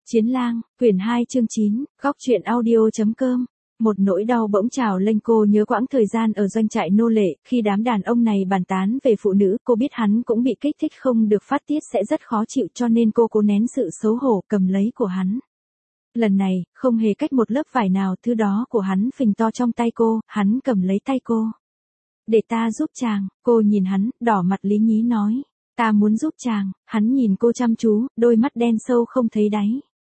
Chiến lang, quyển 2 chương 9, góc truyện audio.com. Một nỗi đau bỗng trào lên cô nhớ quãng thời gian ở doanh trại nô lệ, khi đám đàn ông này bàn tán về phụ nữ, cô biết hắn cũng bị kích thích không được phát tiết sẽ rất khó chịu cho nên cô cố nén sự xấu hổ cầm lấy của hắn. Lần này, không hề cách một lớp vải nào, thứ đó của hắn phình to trong tay cô, hắn cầm lấy tay cô. Để ta giúp chàng, cô nhìn hắn, đỏ mặt lý nhí nói. Ta muốn giúp chàng, hắn nhìn cô chăm chú, đôi mắt đen sâu không thấy đáy.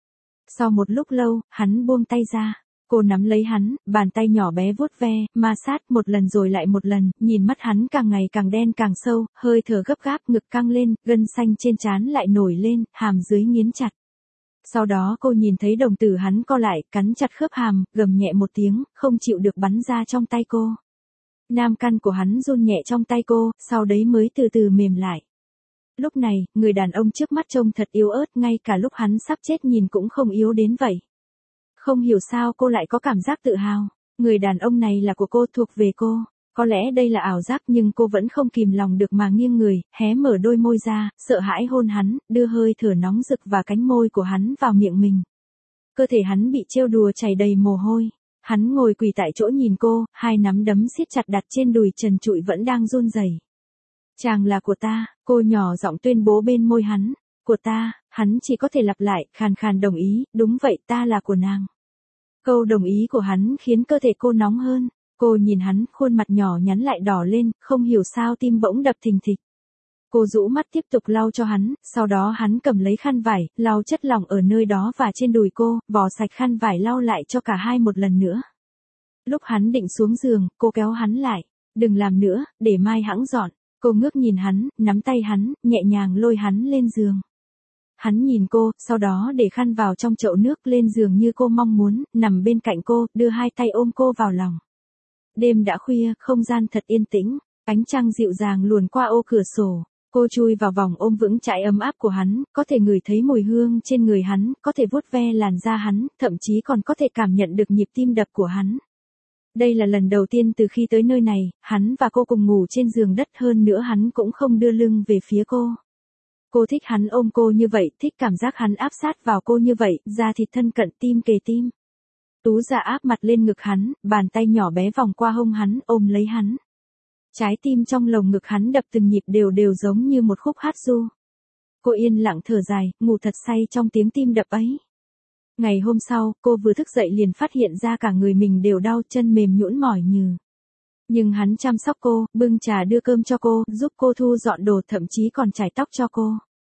Sau một lúc lâu, hắn buông tay ra. Cô nắm lấy hắn, bàn tay nhỏ bé vuốt ve, ma sát một lần rồi lại một lần, nhìn mắt hắn càng ngày càng đen càng sâu, hơi thở gấp gáp, ngực căng lên, gân xanh trên trán lại nổi lên, hàm dưới nghiến chặt. Sau đó cô nhìn thấy đồng tử hắn co lại, cắn chặt khớp hàm, gầm nhẹ một tiếng, không chịu được bắn ra trong tay cô. Nam căn của hắn run nhẹ trong tay cô, sau đấy mới từ từ mềm lại. Lúc này, người đàn ông trước mắt trông thật yếu ớt, ngay cả lúc hắn sắp chết nhìn cũng không yếu đến vậy. Không hiểu sao cô lại có cảm giác tự hào. Người đàn ông này là của cô, thuộc về cô. Có lẽ đây là ảo giác nhưng cô vẫn không kìm lòng được mà nghiêng người, hé mở đôi môi ra, sợ hãi hôn hắn, đưa hơi thở nóng rực và cánh môi của hắn vào miệng mình. Cơ thể hắn bị trêu đùa chảy đầy mồ hôi. Hắn ngồi quỳ tại chỗ nhìn cô, hai nắm đấm siết chặt đặt trên đùi trần trụi vẫn đang run rẩy. Chàng là của ta, cô nhỏ giọng tuyên bố bên môi hắn. Của ta, hắn chỉ có thể lặp lại, khàn khàn đồng ý, đúng vậy ta là của nàng. Câu đồng ý của hắn khiến cơ thể cô nóng hơn. Cô nhìn hắn, khuôn mặt nhỏ nhắn lại đỏ lên, không hiểu sao tim bỗng đập thình thịch. Cô rũ mắt tiếp tục lau cho hắn, sau đó hắn cầm lấy khăn vải, lau chất lỏng ở nơi đó và trên đùi cô, vò sạch khăn vải lau lại cho cả hai một lần nữa. Lúc hắn định xuống giường, cô kéo hắn lại. Đừng làm nữa, để mai hãng dọn. Cô ngước nhìn hắn, nắm tay hắn, nhẹ nhàng lôi hắn lên giường. Hắn nhìn cô, sau đó để khăn vào trong chậu nước lên giường như cô mong muốn, nằm bên cạnh cô, đưa hai tay ôm cô vào lòng. Đêm đã khuya, không gian thật yên tĩnh, ánh trăng dịu dàng luồn qua ô cửa sổ. Cô chui vào vòng ôm vững chãi ấm áp của hắn, có thể ngửi thấy mùi hương trên người hắn, có thể vuốt ve làn da hắn, thậm chí còn có thể cảm nhận được nhịp tim đập của hắn. Đây là lần đầu tiên từ khi tới nơi này, hắn và cô cùng ngủ trên giường đất, hơn nữa hắn cũng không đưa lưng về phía cô. Cô thích hắn ôm cô như vậy, thích cảm giác hắn áp sát vào cô như vậy, da thịt thân cận, tim kề tim. Tú Dạ áp mặt lên ngực hắn, bàn tay nhỏ bé vòng qua hông hắn, ôm lấy hắn. Trái tim trong lồng ngực hắn đập từng nhịp đều đều giống như một khúc hát ru. Cô yên lặng thở dài, ngủ thật say trong tiếng tim đập ấy. Ngày hôm sau, cô vừa thức dậy liền phát hiện ra cả người mình đều đau, chân mềm nhũn mỏi nhừ. Nhưng hắn chăm sóc cô, bưng trà đưa cơm cho cô, giúp cô thu dọn đồ, thậm chí còn chải tóc cho cô.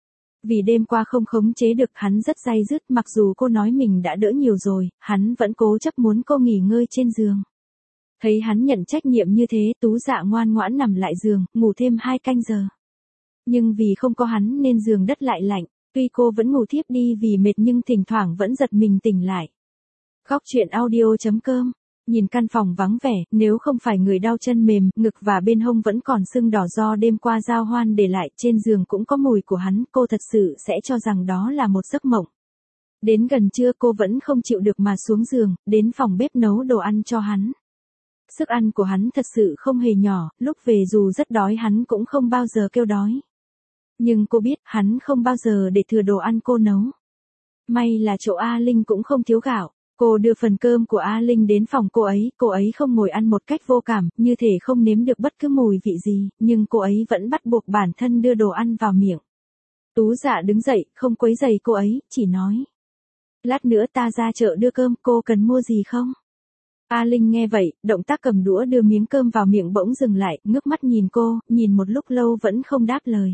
Vì đêm qua không khống chế được, hắn rất day dứt, mặc dù cô nói mình đã đỡ nhiều rồi, hắn vẫn cố chấp muốn cô nghỉ ngơi trên giường. Thấy hắn nhận trách nhiệm như thế, Tú Dạ ngoan ngoãn nằm lại giường, ngủ thêm 2 canh giờ. Nhưng vì không có hắn nên giường đất lại lạnh, tuy cô vẫn ngủ thiếp đi vì mệt nhưng thỉnh thoảng vẫn giật mình tỉnh lại. Góc truyện audio.com. Nhìn căn phòng vắng vẻ, nếu không phải người đau chân mềm, ngực và bên hông vẫn còn sưng đỏ do đêm qua giao hoan để lại, trên giường cũng có mùi của hắn, cô thật sự sẽ cho rằng đó là một giấc mộng. Đến gần trưa cô vẫn không chịu được mà xuống giường, đến phòng bếp nấu đồ ăn cho hắn. Sức ăn của hắn thật sự không hề nhỏ, lúc về dù rất đói hắn cũng không bao giờ kêu đói. Nhưng cô biết, hắn không bao giờ để thừa đồ ăn cô nấu. May là chỗ A Linh cũng không thiếu gạo. Cô đưa phần cơm của A Linh đến phòng cô ấy không ngồi ăn một cách vô cảm, như thể không nếm được bất cứ mùi vị gì, nhưng cô ấy vẫn bắt buộc bản thân đưa đồ ăn vào miệng. Tú Dạ đứng dậy, không quấy rầy cô ấy, chỉ nói. Lát nữa ta ra chợ đưa cơm, cô cần mua gì không? A Linh nghe vậy, động tác cầm đũa đưa miếng cơm vào miệng bỗng dừng lại, ngước mắt nhìn cô, nhìn một lúc lâu vẫn không đáp lời.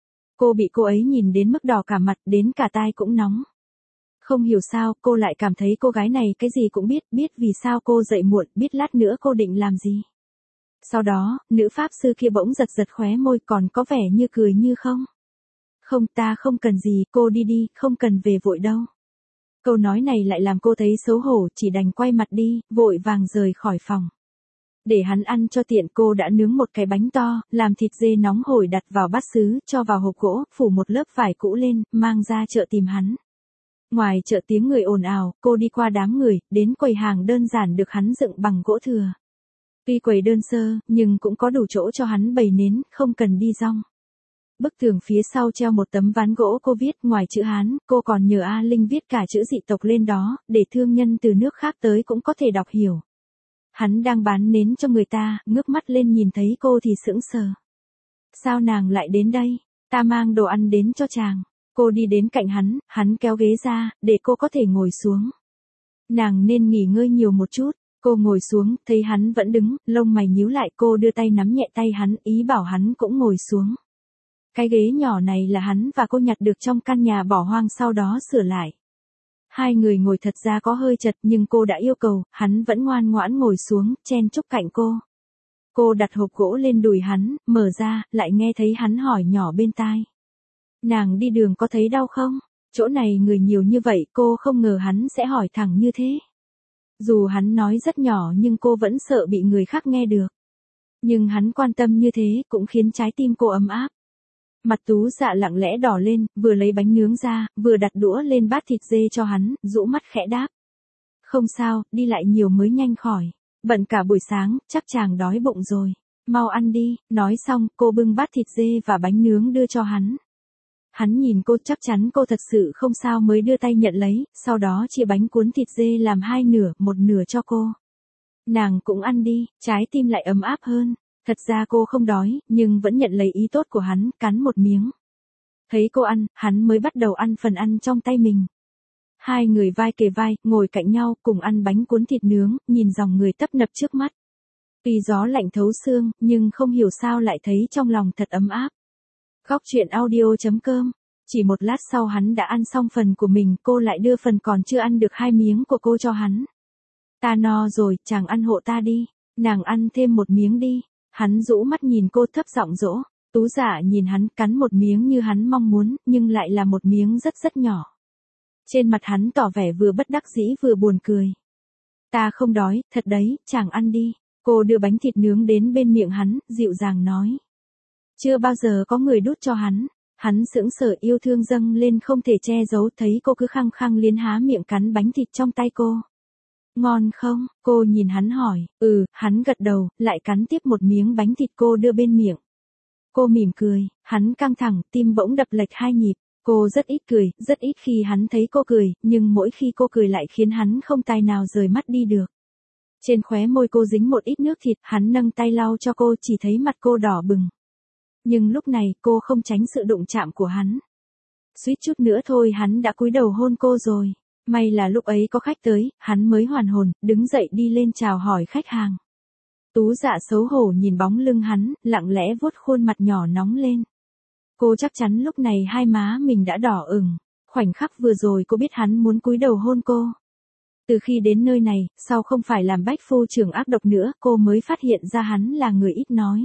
Cô bị cô ấy nhìn đến mức đỏ cả mặt, đến cả tai cũng nóng. Không hiểu sao, cô lại cảm thấy cô gái này cái gì cũng biết, biết vì sao cô dậy muộn, biết lát nữa cô định làm gì. Sau đó, nữ pháp sư kia bỗng giật giật khóe môi, còn có vẻ như cười như không. Không, ta không cần gì, cô đi đi, không cần về vội đâu. Câu nói này lại làm cô thấy xấu hổ, chỉ đành quay mặt đi, vội vàng rời khỏi phòng. Để hắn ăn cho tiện, cô đã nướng một cái bánh to, làm thịt dê nóng hổi đặt vào bát sứ, cho vào hộp gỗ, phủ một lớp vải cũ lên, mang ra chợ tìm hắn. Ngoài chợ tiếng người ồn ào, cô đi qua đám người, đến quầy hàng đơn giản được hắn dựng bằng gỗ thừa. Tuy quầy đơn sơ, nhưng cũng có đủ chỗ cho hắn bày nến, không cần đi rong. Bức tường phía sau treo một tấm ván gỗ, cô viết ngoài chữ Hán, cô còn nhờ A Linh viết cả chữ dị tộc lên đó, để thương nhân từ nước khác tới cũng có thể đọc hiểu. Hắn đang bán nến cho người ta, ngước mắt lên nhìn thấy cô thì sững sờ. Sao nàng lại đến đây? Ta mang đồ ăn đến cho chàng. Cô đi đến cạnh hắn kéo ghế ra, để cô có thể ngồi xuống. Nàng nên nghỉ ngơi nhiều một chút. Cô ngồi xuống, thấy hắn vẫn đứng, lông mày nhíu lại, cô đưa tay nắm nhẹ tay hắn, ý bảo hắn cũng ngồi xuống. Cái ghế nhỏ này là hắn và cô nhặt được trong căn nhà bỏ hoang sau đó sửa lại. Hai người ngồi thật ra có hơi chật nhưng cô đã yêu cầu, hắn vẫn ngoan ngoãn ngồi xuống, chen chúc cạnh cô. Cô đặt hộp gỗ lên đùi hắn, mở ra, lại nghe thấy hắn hỏi nhỏ bên tai. Nàng đi đường có thấy đau không? Chỗ này người nhiều như vậy, cô không ngờ hắn sẽ hỏi thẳng như thế. Dù hắn nói rất nhỏ nhưng cô vẫn sợ bị người khác nghe được. Nhưng hắn quan tâm như thế cũng khiến trái tim cô ấm áp. Mặt Tú Dạ lặng lẽ đỏ lên, vừa lấy bánh nướng ra, vừa đặt đũa lên bát thịt dê cho hắn, rũ mắt khẽ đáp. Không sao, đi lại nhiều mới nhanh khỏi. Bận cả buổi sáng, chắc chàng đói bụng rồi. Mau ăn đi, nói xong, cô bưng bát thịt dê và bánh nướng đưa cho hắn. Hắn nhìn cô, chắc chắn cô thật sự không sao mới đưa tay nhận lấy, sau đó chia bánh cuốn thịt dê làm hai nửa, một nửa cho cô. Nàng cũng ăn đi, trái tim lại ấm áp hơn. Thật ra cô không đói, nhưng vẫn nhận lấy ý tốt của hắn, cắn một miếng. Thấy cô ăn, hắn mới bắt đầu ăn phần ăn trong tay mình. Hai người vai kề vai, ngồi cạnh nhau, cùng ăn bánh cuốn thịt nướng, nhìn dòng người tấp nập trước mắt. Tuy gió lạnh thấu xương, nhưng không hiểu sao lại thấy trong lòng thật ấm áp. Góc truyện audio.com. Chỉ một lát sau hắn đã ăn xong phần của mình, cô lại đưa phần còn chưa ăn được 2 miếng của cô cho hắn. Ta no rồi, chàng ăn hộ ta đi. Nàng ăn thêm một miếng đi. Hắn rũ mắt nhìn cô thấp giọng dỗ. Tú Dạ nhìn hắn cắn một miếng như hắn mong muốn, nhưng lại là một miếng rất rất nhỏ. Trên mặt hắn tỏ vẻ vừa bất đắc dĩ vừa buồn cười. Ta không đói, thật đấy, chàng ăn đi. Cô đưa bánh thịt nướng đến bên miệng hắn, dịu dàng nói. Chưa bao giờ có người đút cho hắn. Hắn sững sờ, yêu thương dâng lên không thể che giấu, thấy cô cứ khăng khăng liến há miệng cắn bánh thịt trong tay cô. Ngon không? Cô nhìn hắn hỏi. Hắn gật đầu, lại cắn tiếp một miếng bánh thịt cô đưa bên miệng. Cô mỉm cười, hắn căng thẳng, tim bỗng đập lệch 2 nhịp. Cô rất ít cười, rất ít khi hắn thấy cô cười, nhưng mỗi khi cô cười lại khiến hắn không tài nào rời mắt đi được. Trên khóe môi cô dính một ít nước thịt, hắn nâng tay lau cho cô, chỉ thấy mặt cô đỏ bừng. Nhưng lúc này cô không tránh sự đụng chạm của hắn. Suýt chút nữa thôi hắn đã cúi đầu hôn cô rồi. May là lúc ấy có khách tới, hắn mới hoàn hồn, đứng dậy đi lên chào hỏi khách hàng. Tú Dạ xấu hổ nhìn bóng lưng hắn, lặng lẽ vuốt khuôn mặt nhỏ nóng lên. Cô chắc chắn lúc này hai má mình đã đỏ ửng. Khoảnh khắc vừa rồi cô biết hắn muốn cúi đầu hôn cô. Từ khi đến nơi này, sau không phải làm bách phu trưởng ác độc nữa, cô mới phát hiện ra hắn là người ít nói.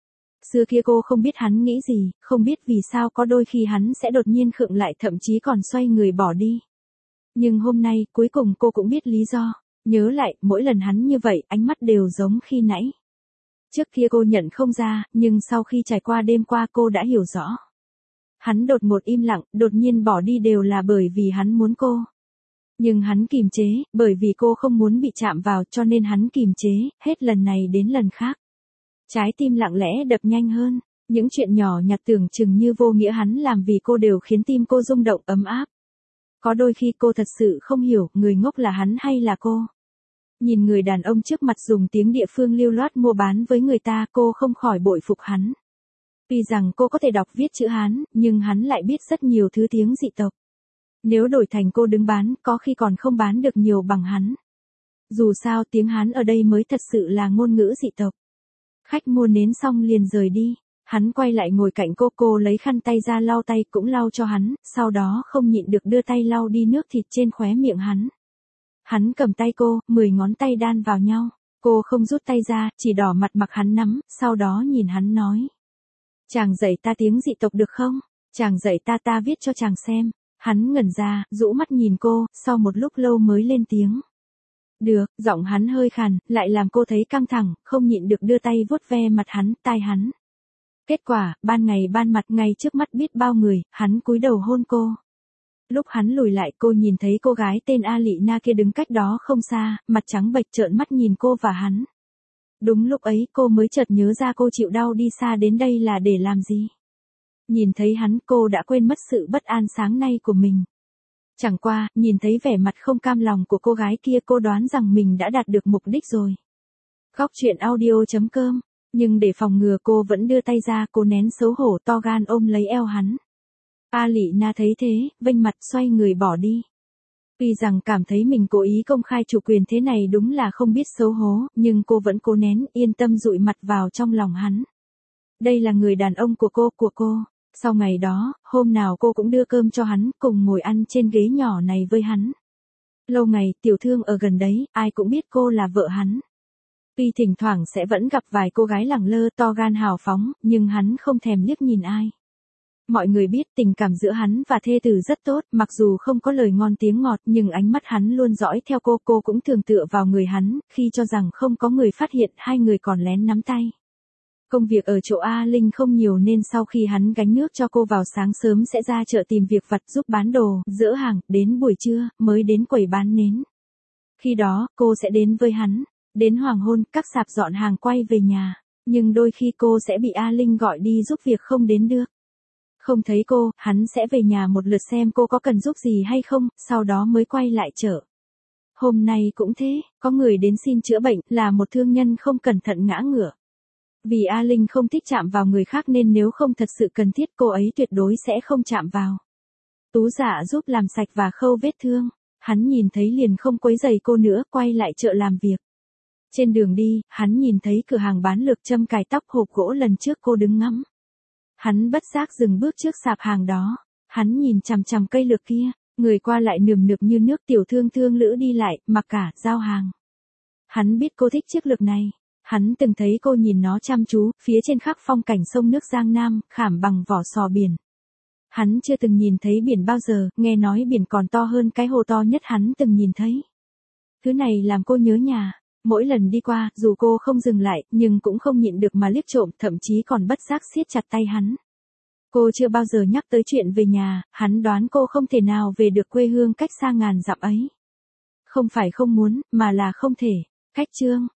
Xưa kia cô không biết hắn nghĩ gì, không biết vì sao có đôi khi hắn sẽ đột nhiên khựng lại, thậm chí còn xoay người bỏ đi. Nhưng hôm nay, cuối cùng cô cũng biết lý do. Nhớ lại, mỗi lần hắn như vậy, ánh mắt đều giống khi nãy. Trước kia cô nhận không ra, nhưng sau khi trải qua đêm qua cô đã hiểu rõ. Hắn đột ngột im lặng, đột nhiên bỏ đi đều là bởi vì hắn muốn cô. Nhưng hắn kìm chế, bởi vì cô không muốn bị chạm vào cho nên hắn kìm chế, hết lần này đến lần khác. Trái tim lặng lẽ đập nhanh hơn, những chuyện nhỏ nhặt tưởng chừng như vô nghĩa hắn làm vì cô đều khiến tim cô rung động ấm áp. Có đôi khi cô thật sự không hiểu, người ngốc là hắn hay là cô. Nhìn người đàn ông trước mặt dùng tiếng địa phương lưu loát mua bán với người ta, cô không khỏi bội phục hắn. Tuy rằng cô có thể đọc viết chữ Hán, nhưng hắn lại biết rất nhiều thứ tiếng dị tộc. Nếu đổi thành cô đứng bán, có khi còn không bán được nhiều bằng hắn. Dù sao tiếng Hán ở đây mới thật sự là ngôn ngữ dị tộc. Khách mua nến xong liền rời đi. Hắn quay lại ngồi cạnh cô lấy khăn tay ra lau tay cũng lau cho hắn, sau đó không nhịn được đưa tay lau đi nước thịt trên khóe miệng hắn. Hắn cầm tay cô, 10 ngón tay đan vào nhau. Cô không rút tay ra, chỉ đỏ mặt mặc hắn nắm, sau đó nhìn hắn nói. Chàng dạy ta tiếng dị tộc được không? Chàng dạy ta viết cho chàng xem. Hắn ngẩn ra, rũ mắt nhìn cô, sau một lúc lâu mới lên tiếng. Được, giọng hắn hơi khàn, lại làm cô thấy căng thẳng, không nhịn được đưa tay vuốt ve mặt hắn, tai hắn. Kết quả, ban ngày ban mặt ngay trước mắt biết bao người, hắn cúi đầu hôn cô. Lúc hắn lùi lại cô nhìn thấy cô gái tên A Lị Na kia đứng cách đó không xa, mặt trắng bệch trợn mắt nhìn cô và hắn. Đúng lúc ấy cô mới chợt nhớ ra cô chịu đau đi xa đến đây là để làm gì. Nhìn thấy hắn cô đã quên mất sự bất an sáng nay của mình. Chẳng qua, nhìn thấy vẻ mặt không cam lòng của cô gái kia cô đoán rằng mình đã đạt được mục đích rồi. Góc truyện audio.com. Nhưng để phòng ngừa cô vẫn đưa tay ra, cô nén xấu hổ to gan ôm lấy eo hắn. Alina thấy thế, vênh mặt xoay người bỏ đi. Tuy rằng cảm thấy mình cố ý công khai chủ quyền thế này đúng là không biết xấu hổ, nhưng cô vẫn cố nén, yên tâm dụi mặt vào trong lòng hắn. Đây là người đàn ông của cô. Sau ngày đó, hôm nào cô cũng đưa cơm cho hắn, cùng ngồi ăn trên ghế nhỏ này với hắn. Lâu ngày, tiểu thương ở gần đấy, ai cũng biết cô là vợ hắn. Tuy thỉnh thoảng sẽ vẫn gặp vài cô gái lẳng lơ to gan hào phóng, nhưng hắn không thèm liếc nhìn ai. Mọi người biết tình cảm giữa hắn và thê tử rất tốt, mặc dù không có lời ngon tiếng ngọt nhưng ánh mắt hắn luôn dõi theo cô cũng thường tựa vào người hắn, khi cho rằng không có người phát hiện hai người còn lén nắm tay. Công việc ở chỗ A Linh không nhiều nên sau khi hắn gánh nước cho cô vào sáng sớm sẽ ra chợ tìm việc vặt giúp bán đồ, dỡ hàng, đến buổi trưa mới đến quầy bán nến. Khi đó, cô sẽ đến với hắn, đến hoàng hôn, các sạp dọn hàng quay về nhà, nhưng đôi khi cô sẽ bị A Linh gọi đi giúp việc không đến được. Không thấy cô, hắn sẽ về nhà một lượt xem cô có cần giúp gì hay không, sau đó mới quay lại chợ. Hôm nay cũng thế, có người đến xin chữa bệnh, là một thương nhân không cẩn thận ngã ngửa. Vì A Linh không thích chạm vào người khác nên nếu không thật sự cần thiết cô ấy tuyệt đối sẽ không chạm vào. Tú Dạ giúp làm sạch và khâu vết thương, hắn nhìn thấy liền không quấy rầy cô nữa, quay lại chợ làm việc. Trên đường đi, hắn nhìn thấy cửa hàng bán lược châm cài tóc hộp gỗ lần trước cô đứng ngắm. Hắn bất giác dừng bước trước sạp hàng đó, hắn nhìn chằm chằm cây lược kia, người qua lại nườm nượp như nước, tiểu thương thương lữ đi lại, mặc cả, giao hàng. Hắn biết cô thích chiếc lược này, hắn từng thấy cô nhìn nó chăm chú, phía trên khắc phong cảnh sông nước Giang Nam, khảm bằng vỏ sò biển. Hắn chưa từng nhìn thấy biển bao giờ, nghe nói biển còn to hơn cái hồ to nhất hắn từng nhìn thấy. Thứ này làm cô nhớ nhà. Mỗi lần đi qua, dù cô không dừng lại, nhưng cũng không nhịn được mà liếc trộm, thậm chí còn bất giác siết chặt tay hắn. Cô chưa bao giờ nhắc tới chuyện về nhà, hắn đoán cô không thể nào về được quê hương cách xa ngàn dặm ấy. Không phải không muốn, mà là không thể. Cách chương.